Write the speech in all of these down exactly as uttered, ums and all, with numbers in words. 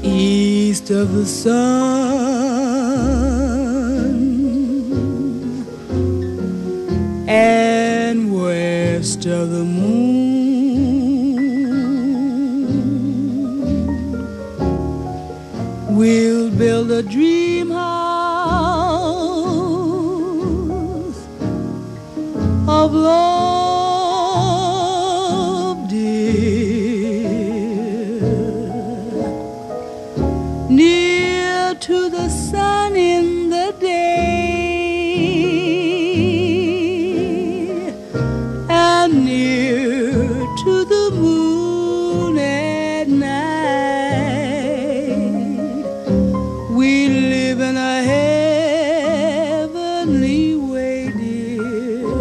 east of the sun and west of the moon. We'll build a dream house of love, dear, near to the sun in the day and near to the moon at night. We live in a heavenly way, dear,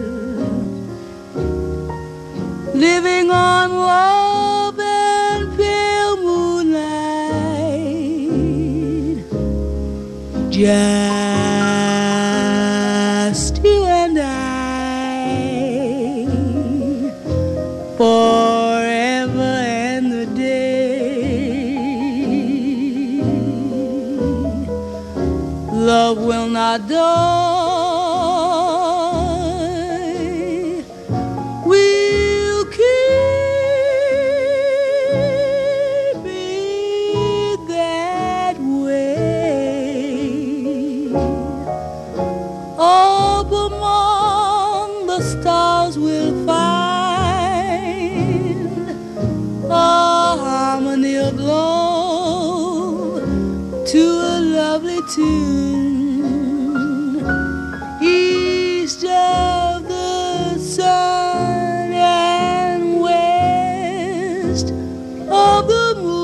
living on love and pale moonlight. Just you and I, forever and the day. Love will not die. We'll keep it that way. Up among the stars we'll find a harmony of love to a lovely tune. East of the sun and west of the moon.